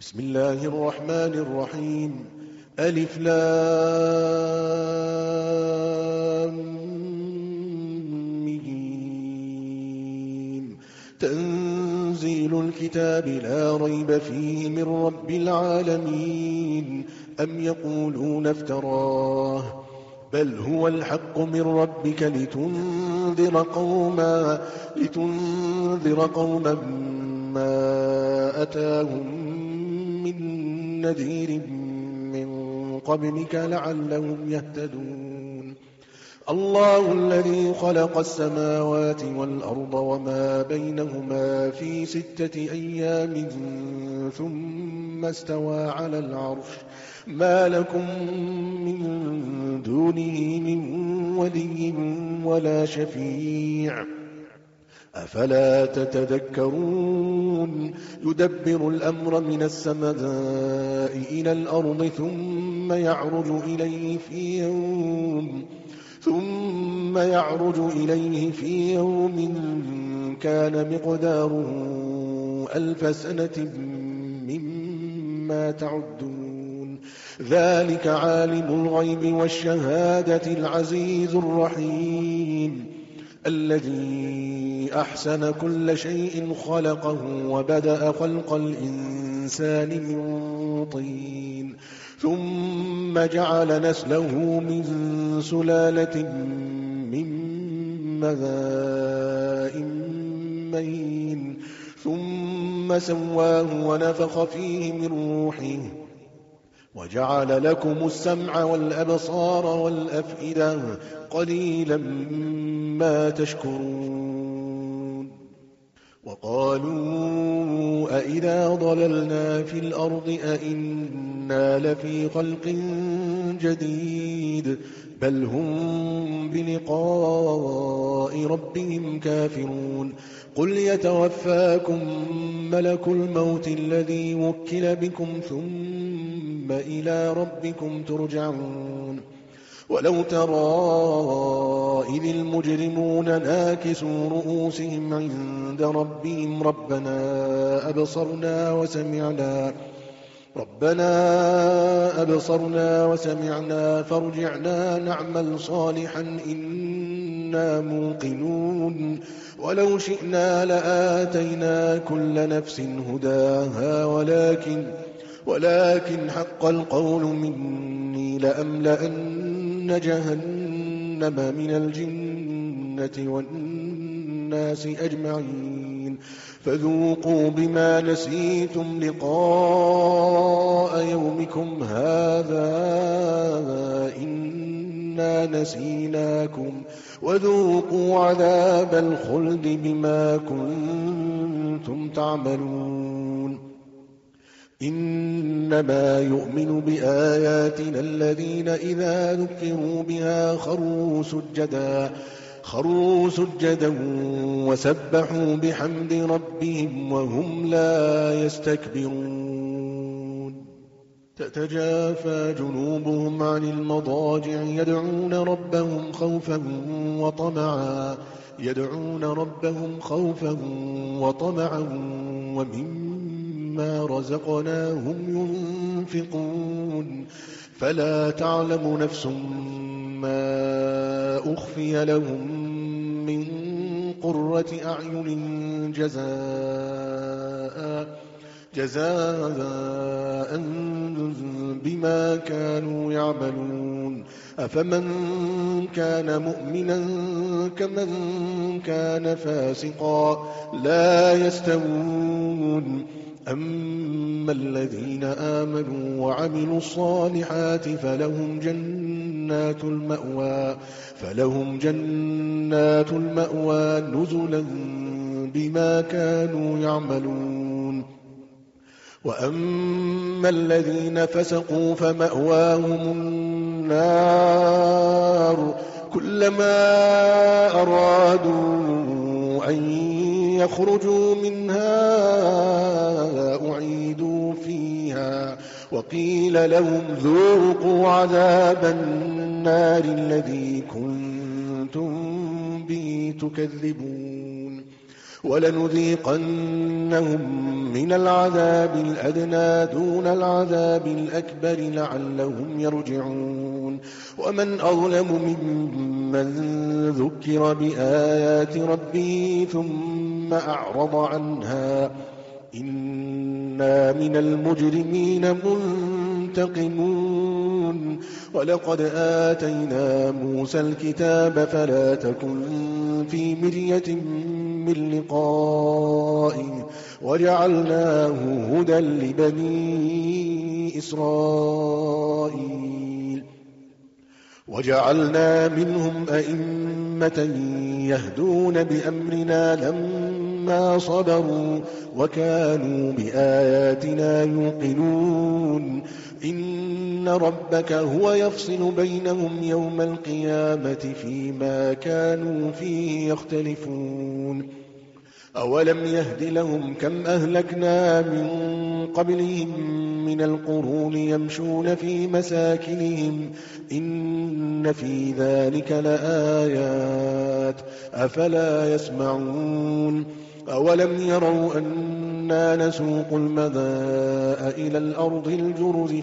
بسم الله الرحمن الرحيم. ألف لام ميم. تنزيل الكتاب لا ريب فيه من رب العالمين. أم يقولون افتراه بل هو الحق من ربك لتنذر قوما ما أتاهم من نذير من قبلك لعلهم يهتدون. الله الذي خلق السماوات والأرض وما بينهما في 6 أيام ثم استوى على العرش. ما لكم من دونه من ولي ولا شفيع أفلا تتذكرون. يدبر الأمر من السماء إلى الأرض ثم يعرج إليه في يوم كان مقداره 1000 سنة مما تعدون. ذلك عالم الغيب والشهادة العزيز الرحيم الذي أحسن كل شيء خلقه وبدأ خلق الإنسان من طين ثم جعل نسله من سلالة من ماء مهين ثم سواه ونفخ فيه من روحه وجعل لكم السمع والأبصار والأفئدة قليلا ما تشكرون. وقالوا أئذا ضللنا في الأرض أئنا لفي خلق جديد بل هم بلقاء ربهم كافرون. قل يتوفاكم ملك الموت الذي وكل بكم ثم إلى ربكم ترجعون. ولو ترى إذ المجرمون ناكسوا رؤوسهم عند ربهم ربنا أبصرنا وسمعنا فارجعنا نعمل صالحا إنا موقنون. ولو شئنا لآتينا كل نفس هداها ولكن حق القول مني لأملأن جهنم من الجنة والناس أجمعين. فذوقوا بما نسيتم لقاء يومكم هذا إنا نسيناكم وذوقوا عذاب الخلد بما كنتم تعملون. إنما يؤمن بآياتنا الذين إذا ذكروا بها خروا سجدا وسبحوا بحمد ربهم وهم لا يستكبرون. تتجافى جنوبهم عن المضاجع يدعون ربهم خوفا وطمعا ومما رزقناهم ينفقون. فلا تعلم نفس ما أخفي لهم من قرة أعين جزاء بما كانوا يعملون. أفمن كان مؤمنا كمن كان فاسقا لا يستوون. أما الذين آمنوا وعملوا الصالحات فلهم جنات المأوى نزلا بما كانوا يعملون. وأما الذين فسقوا فمأواهم النار كلما أرادوا أن يخرجوا منها أعيدوا فيها وقيل لهم ذوقوا عذاب النار الذي كنتم به تكذبون. ولنذيقنهم من العذاب الأدنى دون العذاب الأكبر لعلهم يرجعون ومن أظلم ممن ذكر بآيات ربه ثم أعرض عنها إنا من المجرمين منتقمون ولقد آتينا موسى الكتاب فلا تكن في مرية من لقائه وجعلناه هدى لبني إسرائيل وجعلنا منهم أئمة يهدون بأمرنا لما صبروا وكانوا بآياتنا يوقنون إن ربك هو يفصل بينهم يوم القيامة فيما كانوا فيه يختلفون أولم يهد لهم كم أهلكنا من قبلهم من القرون يمشون في مساكنهم إن في ذلك لآيات أفلا يسمعون أولم يروا أنا نسوق الماء إلى الأرض الجرز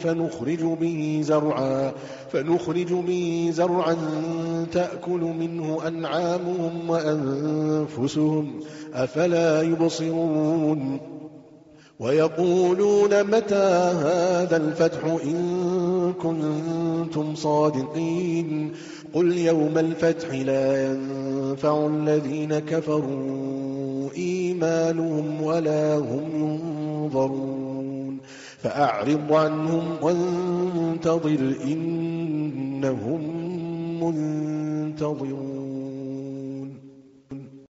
فنخرج به زرعا تأكل منه أنعامهم وأنفسهم أفلا يبصرون ويقولون متى هذا الفتح إن كنتم صادقين قل يوم الفتح لا ينفع الذين كفروا إيمانهم ولا هم ينظرون فأعرض عنهم وانتظر إنهم منتظرون